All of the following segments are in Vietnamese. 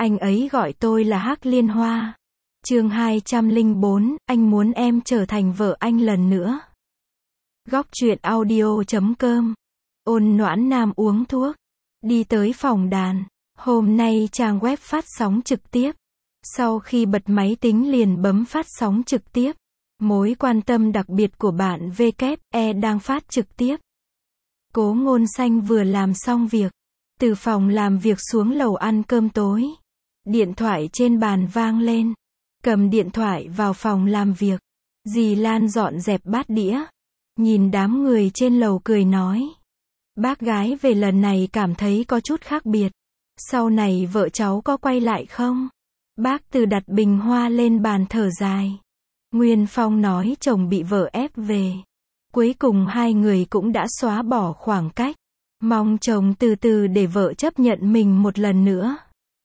Anh ấy gọi tôi là Hắc Liên Hoa. Chương 204, anh muốn em trở thành vợ anh lần nữa. Góc truyện audio.com. Ôn Noãn Nam uống thuốc, đi tới phòng đàn. Hôm nay trang web phát sóng trực tiếp. Sau khi bật máy tính liền bấm phát sóng trực tiếp. Mối quan tâm đặc biệt của bạn WE đang phát trực tiếp. Cố Ngôn Xanh vừa làm xong việc, từ phòng làm việc xuống lầu ăn cơm tối. Điện thoại trên bàn vang lên. Cầm điện thoại vào phòng làm việc. Dì Lan dọn dẹp bát đĩa. Nhìn đám người trên lầu cười nói. Bác gái về lần này cảm thấy có chút khác biệt. Sau này vợ cháu có quay lại không? Bác Từ đặt bình hoa lên bàn thở dài. Nguyên Phong nói chồng bị vợ ép về. Cuối cùng hai người cũng đã xóa bỏ khoảng cách. Mong chồng từ từ để vợ chấp nhận mình một lần nữa.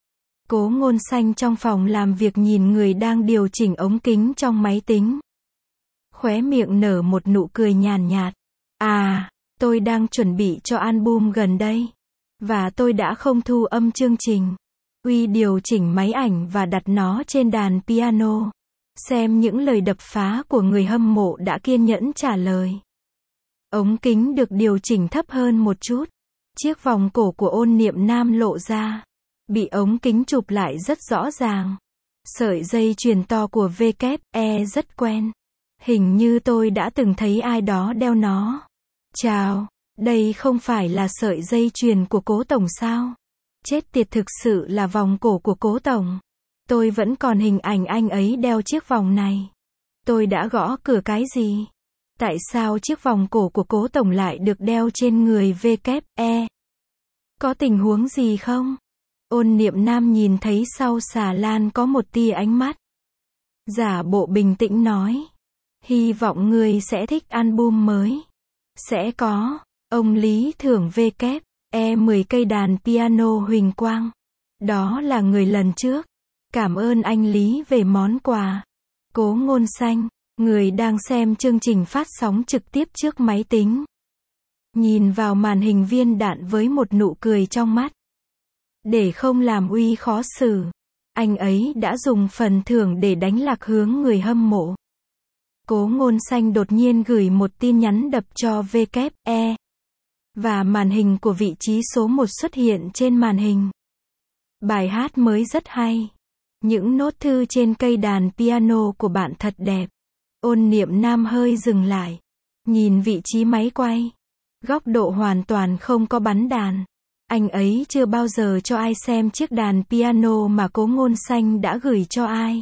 Cố Ngôn Xanh trong phòng làm việc nhìn người đang điều chỉnh ống kính trong máy tính. Khóe miệng nở một nụ cười nhàn nhạt. À, tôi đang chuẩn bị cho album gần đây. Và tôi đã không thu âm chương trình. Uy điều chỉnh máy ảnh và đặt nó trên đàn piano. Xem những lời đập phá của người hâm mộ đã kiên nhẫn trả lời. Ống kính được điều chỉnh thấp hơn một chút. Chiếc vòng cổ của Ôn Niệm Nam lộ ra. Bị ống kính chụp lại rất rõ ràng. Sợi dây chuyền to của WE rất quen. Hình như tôi đã từng thấy ai đó đeo nó. Chào, đây không phải là sợi dây chuyền của Cố Tổng sao? Chết tiệt, thực sự là vòng cổ của Cố Tổng. Tôi vẫn còn hình ảnh anh ấy đeo chiếc vòng này. Tôi đã gõ cửa cái gì? Tại sao chiếc vòng cổ của Cố Tổng lại được đeo trên người WE? Có tình huống gì không? Ôn Niệm Nam nhìn thấy sau xà lan có một tia ánh mắt. Giả bộ bình tĩnh nói. Hy vọng ngươi sẽ thích album mới. Sẽ có. Ông Lý thưởng WE 10 cây đàn piano huỳnh quang. Đó là người lần trước. Cảm ơn anh Lý về món quà. Cố Ngôn Xanh, người đang xem chương trình phát sóng trực tiếp trước máy tính. Nhìn vào màn hình viên đạn với một nụ cười trong mắt. Để không làm Uy khó xử, anh ấy đã dùng phần thưởng để đánh lạc hướng người hâm mộ. Cố Ngôn Xanh đột nhiên gửi một tin nhắn đập cho WE. Và màn hình của vị trí số 1 xuất hiện trên màn hình. Bài hát mới rất hay. Những nốt thư trên cây đàn piano của bạn thật đẹp. Ôn Niệm Nam hơi dừng lại. Nhìn vị trí máy quay. Góc độ hoàn toàn không có bắn đàn. Anh ấy chưa bao giờ cho ai xem chiếc đàn piano mà Cố Ngôn Xanh đã gửi cho ai.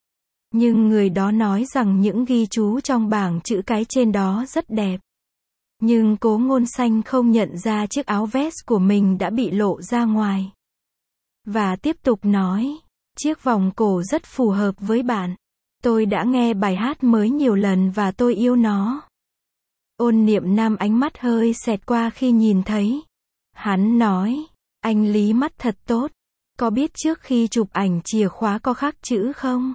Nhưng người đó nói rằng những ghi chú trong bảng chữ cái trên đó rất đẹp. Nhưng Cố Ngôn Xanh không nhận ra chiếc áo vest của mình đã bị lộ ra ngoài. Và tiếp tục nói, chiếc vòng cổ rất phù hợp với bạn. Tôi đã nghe bài hát mới nhiều lần và tôi yêu nó. Ôn Niệm Nam ánh mắt hơi xẹt qua khi nhìn thấy. Hắn nói, anh Lý mắt thật tốt. Có biết trước khi chụp ảnh chìa khóa có khắc chữ không?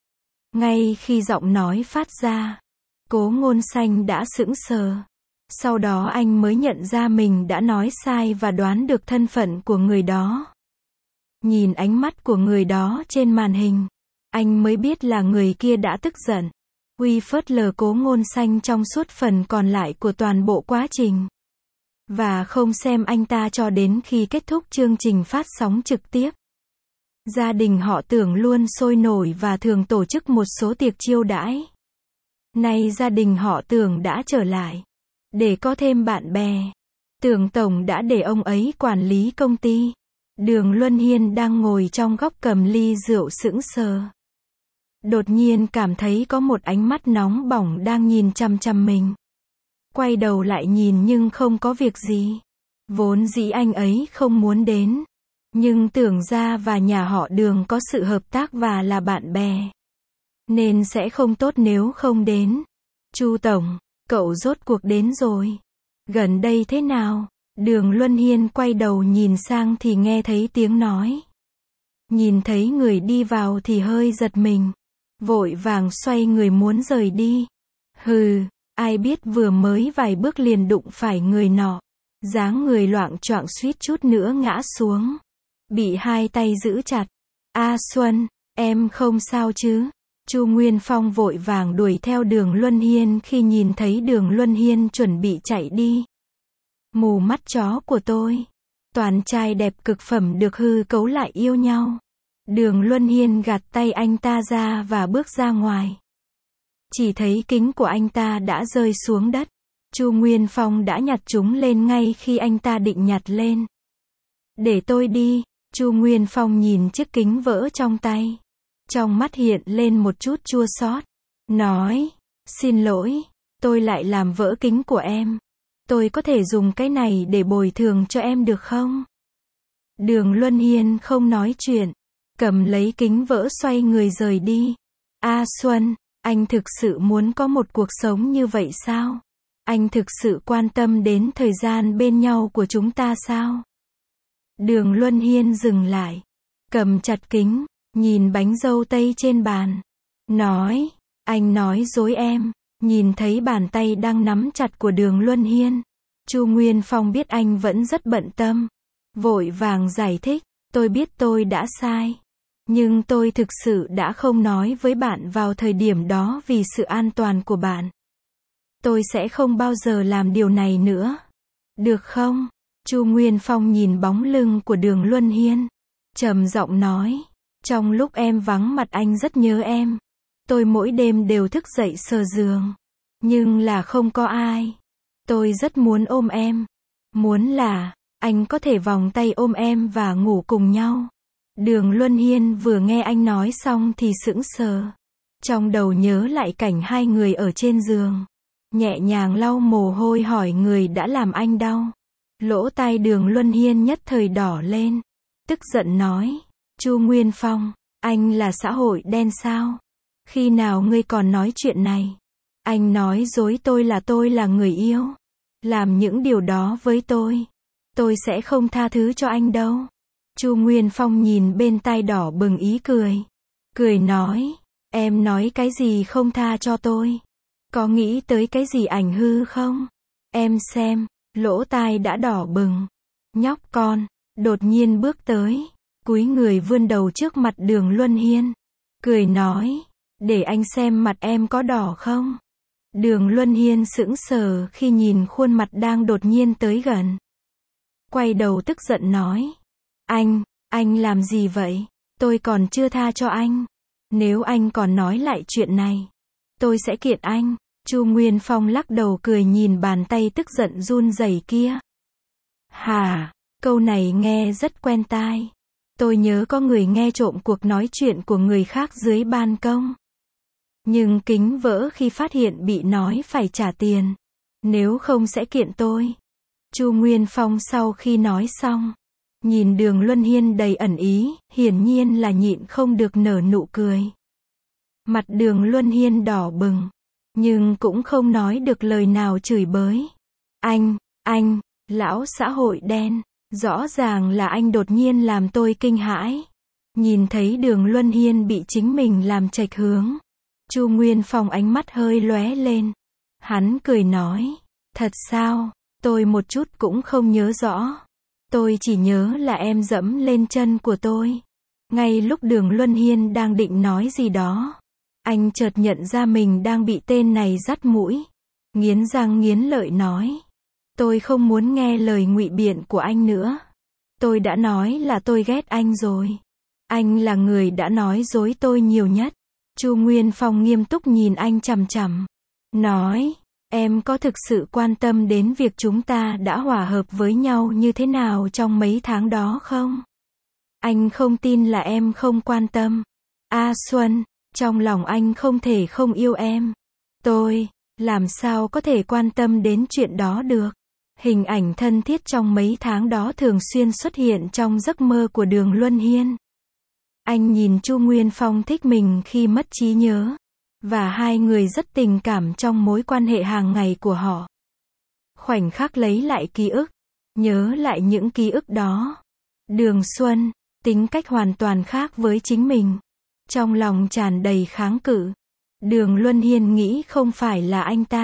Ngay khi giọng nói phát ra, Cố Ngôn Xanh đã sững sờ. Sau đó anh mới nhận ra mình đã nói sai và đoán được thân phận của người đó. Nhìn ánh mắt của người đó trên màn hình, anh mới biết là người kia đã tức giận. Uy phớt lờ Cố Ngôn Xanh trong suốt phần còn lại của toàn bộ quá trình. Và không xem anh ta cho đến khi kết thúc chương trình phát sóng trực tiếp. Gia đình họ Tưởng luôn sôi nổi và thường tổ chức một số tiệc chiêu đãi. Nay gia đình họ Tưởng đã trở lại. Để có thêm bạn bè, Tưởng Tổng đã để ông ấy quản lý công ty. Đường Luân Hiên đang ngồi trong góc cầm ly rượu sững sờ. Đột nhiên cảm thấy có một ánh mắt nóng bỏng đang nhìn chằm chằm mình. Quay đầu lại nhìn nhưng không có việc gì. Vốn dĩ anh ấy không muốn đến. Nhưng Tưởng gia và nhà họ Đường có sự hợp tác và là bạn bè. Nên sẽ không tốt nếu không đến. Chu Tổng, cậu rốt cuộc đến rồi. Gần đây thế nào? Đường Luân Hiên quay đầu nhìn sang thì nghe thấy tiếng nói. Nhìn thấy người đi vào thì hơi giật mình. Vội vàng xoay người muốn rời đi. Hừ, ai biết vừa mới vài bước liền đụng phải người nọ. Dáng người loạng choạng suýt chút nữa ngã xuống. Bị hai tay giữ chặt. A Xuân, em không sao chứ? Chu Nguyên Phong vội vàng đuổi theo Đường Luân Hiên khi nhìn thấy Đường Luân Hiên chuẩn bị chạy đi. Mù mắt chó của tôi. Toàn trai đẹp cực phẩm được hư cấu lại yêu nhau. Đường Luân Hiên gạt tay anh ta ra và bước ra ngoài. Chỉ thấy kính của anh ta đã rơi xuống đất. Chu Nguyên Phong đã nhặt chúng lên ngay khi anh ta định nhặt lên. Để tôi đi. Chu Nguyên Phong nhìn chiếc kính vỡ trong tay. Trong mắt hiện lên một chút chua xót. Nói, xin lỗi, tôi lại làm vỡ kính của em. Tôi có thể dùng cái này để bồi thường cho em được không? Đường Luân Hiên không nói chuyện. Cầm lấy kính vỡ xoay người rời đi. A Xuân, anh thực sự muốn có một cuộc sống như vậy sao? Anh thực sự quan tâm đến thời gian bên nhau của chúng ta sao? Đường Luân Hiên dừng lại. Cầm chặt kính, nhìn bánh dâu tây trên bàn. Nói, anh nói dối em. Nhìn thấy bàn tay đang nắm chặt của Đường Luân Hiên. Chu Nguyên Phong biết anh vẫn rất bận tâm. Vội vàng giải thích, tôi biết tôi đã sai. Nhưng tôi thực sự đã không nói với bạn vào thời điểm đó vì sự an toàn của bạn. Tôi sẽ không bao giờ làm điều này nữa. Được không? Chu Nguyên Phong nhìn bóng lưng của Đường Luân Hiên. Trầm giọng nói, trong lúc em vắng mặt anh rất nhớ em. Tôi mỗi đêm đều thức dậy sờ giường. Nhưng là không có ai. Tôi rất muốn ôm em. Muốn là, anh có thể vòng tay ôm em và ngủ cùng nhau. Đường Luân Hiên vừa nghe anh nói xong thì sững sờ. Trong đầu nhớ lại cảnh hai người ở trên giường. Nhẹ nhàng lau mồ hôi hỏi người đã làm anh đau. Lỗ tai Đường Luân Hiên nhất thời đỏ lên. Tức giận nói, Chu Nguyên Phong, anh là xã hội đen sao? Khi nào ngươi còn nói chuyện này? Anh nói dối tôi là người yêu. Làm những điều đó với tôi sẽ không tha thứ cho anh đâu. Chu Nguyên Phong nhìn bên tai đỏ bừng ý cười. Cười nói, em nói cái gì không tha cho tôi? Có nghĩ tới cái gì ảnh hư không? Em xem, lỗ tai đã đỏ bừng. Nhóc con, đột nhiên bước tới, cúi người vươn đầu trước mặt Đường Luân Hiên. Cười nói, để anh xem mặt em có đỏ không? Đường Luân Hiên sững sờ khi nhìn khuôn mặt đang đột nhiên tới gần. Quay đầu tức giận nói, anh làm gì vậy? Tôi còn chưa tha cho anh. Nếu anh còn nói lại chuyện này, tôi sẽ kiện anh. Chu Nguyên Phong lắc đầu cười nhìn bàn tay tức giận run rẩy kia. Hả, câu này nghe rất quen tai. Tôi nhớ có người nghe trộm cuộc nói chuyện của người khác dưới ban công. Nhưng kính vỡ khi phát hiện bị nói phải trả tiền. Nếu không sẽ kiện tôi. Chu Nguyên Phong sau khi nói xong, nhìn Đường Luân Hiên đầy ẩn ý, hiển nhiên là nhịn không được nở nụ cười. Mặt Đường Luân Hiên đỏ bừng, nhưng cũng không nói được lời nào chửi bới. Anh, lão xã hội đen, rõ ràng là anh đột nhiên làm tôi kinh hãi. Nhìn thấy Đường Luân Hiên bị chính mình làm chệch hướng. Chu Nguyên Phong ánh mắt hơi lóe lên. Hắn cười nói, thật sao, tôi một chút cũng không nhớ rõ. Tôi chỉ nhớ là em dẫm lên chân của tôi. Ngay lúc Đường Luân Hiên đang định nói gì đó, anh chợt nhận ra mình đang bị tên này dắt mũi. Nghiến răng nghiến lợi nói, tôi không muốn nghe lời ngụy biện của anh nữa. Tôi đã nói là tôi ghét anh rồi. Anh là người đã nói dối tôi nhiều nhất. Chu Nguyên Phong nghiêm túc nhìn anh chằm chằm. Nói, em có thực sự quan tâm đến việc chúng ta đã hòa hợp với nhau như thế nào trong mấy tháng đó không? Anh không tin là em không quan tâm. A Xuân, trong lòng anh không thể không yêu em. Tôi, làm sao có thể quan tâm đến chuyện đó được? Hình ảnh thân thiết trong mấy tháng đó thường xuyên xuất hiện trong giấc mơ của Đường Luân Hiên. Anh nhìn Chu Nguyên Phong thích mình khi mất trí nhớ. Và hai người rất tình cảm trong mối quan hệ hàng ngày của họ. Khoảnh khắc lấy lại ký ức. Nhớ lại những ký ức đó. Đường Xuân, tính cách hoàn toàn khác với chính mình. Trong lòng tràn đầy kháng cự. Đường Luân Hiên nghĩ không phải là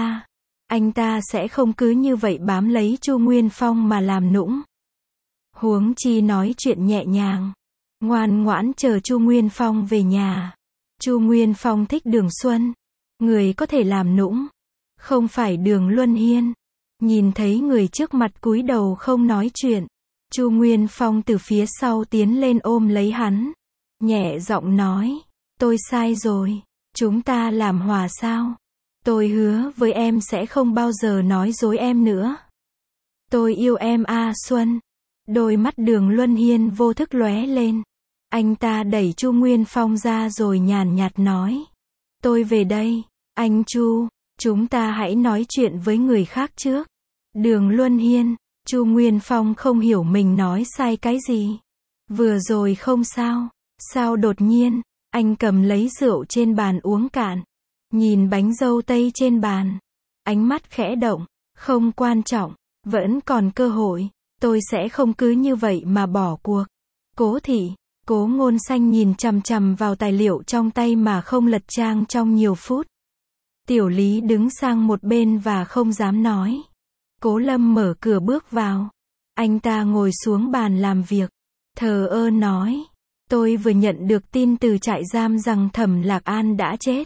anh ta sẽ không cứ như vậy bám lấy Chu Nguyên Phong mà làm nũng. Huống chi nói chuyện nhẹ nhàng. ngoan ngoãn chờ Chu Nguyên Phong về nhà. Chu Nguyên Phong thích Đường Xuân. Người có thể làm nũng, không phải Đường Luân Hiên. Nhìn thấy người trước mặt cúi đầu không nói chuyện, Chu Nguyên Phong từ phía sau tiến lên ôm lấy hắn, nhẹ giọng nói, tôi sai rồi, chúng ta làm hòa sao? Tôi hứa với em sẽ không bao giờ nói dối em nữa. Tôi yêu em A Xuân. Đôi mắt Đường Luân Hiên vô thức lóe lên. Anh ta đẩy Chu Nguyên Phong ra rồi nhàn nhạt nói, tôi về đây, anh Chu, chúng ta hãy nói chuyện với người khác trước. Đường Luân Hiên, Chu Nguyên Phong không hiểu mình nói sai cái gì. Vừa rồi không sao, sao đột nhiên, anh cầm lấy rượu trên bàn uống cạn. Nhìn bánh dâu tây trên bàn, ánh mắt khẽ động, không quan trọng, vẫn còn cơ hội, tôi sẽ không cứ như vậy mà bỏ cuộc. Cố Thị, Cố Ngôn Xanh nhìn chằm chằm vào tài liệu trong tay mà không lật trang trong nhiều phút. Tiểu Lý đứng sang một bên và không dám nói. Cố Lâm mở cửa bước vào. Anh ta ngồi xuống bàn làm việc, thờ ơ nói, tôi vừa nhận được tin từ trại giam rằng Thẩm Lạc An đã chết.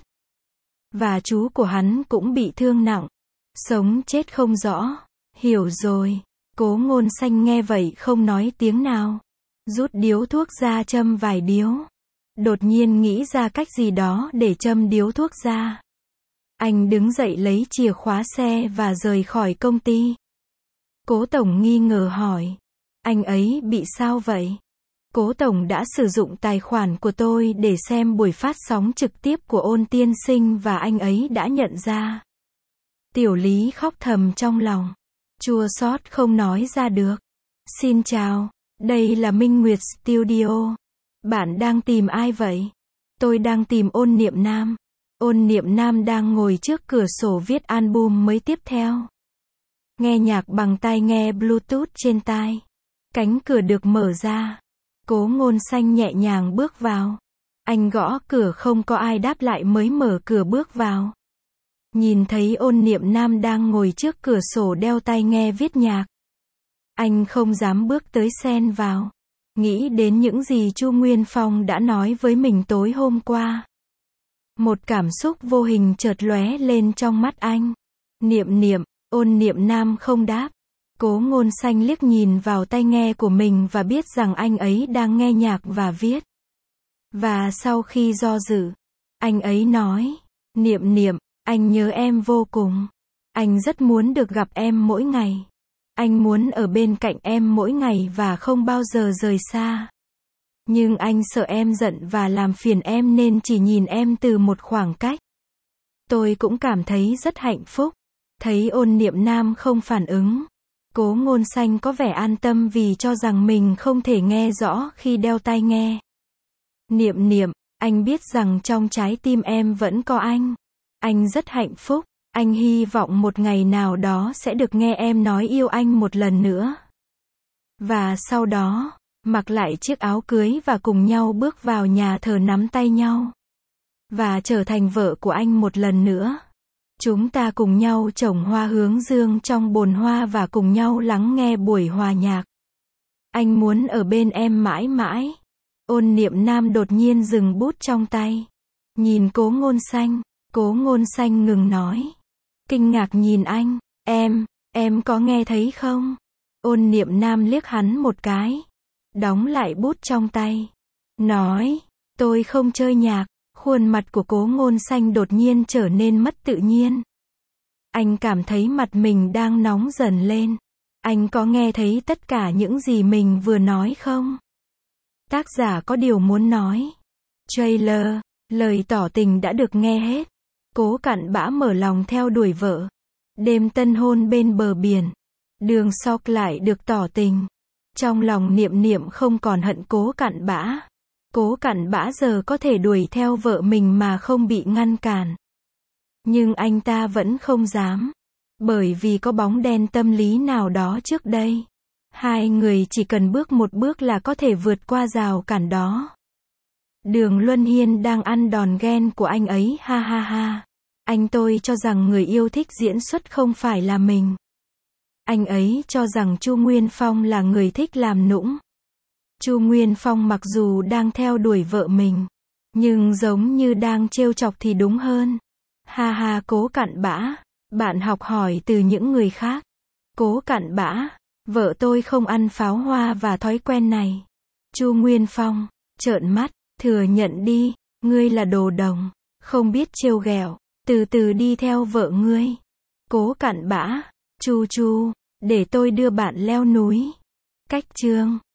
Và chú của hắn cũng bị thương nặng. Sống chết không rõ. Hiểu rồi. Cố Ngôn Xanh nghe vậy không nói tiếng nào. Rút điếu thuốc ra châm vài điếu. Đột nhiên nghĩ ra cách gì đó để châm điếu thuốc ra. Anh đứng dậy lấy chìa khóa xe và rời khỏi công ty. Cố Tổng nghi ngờ hỏi, anh ấy bị sao vậy? Cố Tổng đã sử dụng tài khoản của tôi để xem buổi phát sóng trực tiếp của Ôn tiên sinh và anh ấy đã nhận ra. Tiểu Lý khóc thầm trong lòng, chua xót không nói ra được. Xin chào, đây là Minh Nguyệt Studio. Bạn đang tìm ai vậy? Tôi đang tìm Ôn Niệm Nam. Ôn Niệm Nam đang ngồi trước cửa sổ viết album mới tiếp theo. Nghe nhạc bằng tai nghe Bluetooth trên tai. Cánh cửa được mở ra. Cố Ngôn Xanh nhẹ nhàng bước vào. Anh gõ cửa không có ai đáp lại mới mở cửa bước vào. Nhìn thấy Ôn Niệm Nam đang ngồi trước cửa sổ đeo tai nghe viết nhạc. Anh không dám bước tới xen vào. Nghĩ đến những gì Chu Nguyên Phong đã nói với mình tối hôm qua. Một cảm xúc vô hình chợt lóe lên trong mắt anh. Niệm Niệm, Ôn Niệm Nam không đáp. Cố Ngôn Xanh liếc nhìn vào tai nghe của mình và biết rằng anh ấy đang nghe nhạc và viết. Và sau khi do dự, anh ấy nói, Niệm Niệm, anh nhớ em vô cùng. Anh rất muốn được gặp em mỗi ngày. Anh muốn ở bên cạnh em mỗi ngày và không bao giờ rời xa. Nhưng anh sợ em giận và làm phiền em nên chỉ nhìn em từ một khoảng cách. Tôi cũng cảm thấy rất hạnh phúc. Thấy Ôn Niệm Nam không phản ứng. Cố Ngôn Xanh có vẻ an tâm vì cho rằng mình không thể nghe rõ khi đeo tai nghe. Niệm Niệm, anh biết rằng trong trái tim em vẫn có anh. Anh rất hạnh phúc. Anh hy vọng một ngày nào đó sẽ được nghe em nói yêu anh một lần nữa. Và sau đó, mặc lại chiếc áo cưới và cùng nhau bước vào nhà thờ nắm tay nhau. Và trở thành vợ của anh một lần nữa. Chúng ta cùng nhau trồng hoa hướng dương trong bồn hoa và cùng nhau lắng nghe buổi hòa nhạc. Anh muốn ở bên em mãi mãi. Ôn Niệm Nam đột nhiên dừng bút trong tay. Nhìn Cố Ngôn Xanh. Cố Ngôn Xanh ngừng nói. Kinh ngạc nhìn anh. Em có nghe thấy không? Ôn Niệm Nam liếc hắn một cái. Đóng lại bút trong tay. Nói. Tôi không chơi nhạc. Khuôn mặt của Cố Ngôn Xanh đột nhiên trở nên mất tự nhiên. Anh cảm thấy mặt mình đang nóng dần lên. Anh có nghe thấy tất cả những gì mình vừa nói không? Tác giả có điều muốn nói. Trailer, lời tỏ tình đã được nghe hết. Cố Cặn Bã mở lòng theo đuổi vợ. Đêm tân hôn bên bờ biển. Đường Sóc lại được tỏ tình. Trong lòng Niệm Niệm không còn hận Cố Cặn Bã. Cố Cặn Bã giờ có thể đuổi theo vợ mình mà không bị ngăn cản. Nhưng anh ta vẫn không dám. Bởi vì có bóng đen tâm lý nào đó trước đây. Hai người chỉ cần bước một bước là có thể vượt qua rào cản đó. Đường Luân Hiên đang ăn đòn ghen của anh ấy, ha ha ha. Anh tôi cho rằng người yêu thích diễn xuất không phải là mình. Anh ấy cho rằng Chu Nguyên Phong là người thích làm nũng. Chu Nguyên Phong mặc dù đang theo đuổi vợ mình, nhưng giống như đang trêu chọc thì đúng hơn. Ha ha, Cố Cặn Bã, bạn học hỏi từ những người khác. Cố Cặn Bã, vợ tôi không ăn pháo hoa và thói quen này. Chu Nguyên Phong, trợn mắt, thừa nhận đi, ngươi là đồ đồng, không biết trêu ghẹo, từ từ đi theo vợ ngươi. Cố Cặn Bã, Chu Chu, để tôi đưa bạn leo núi. Cách chương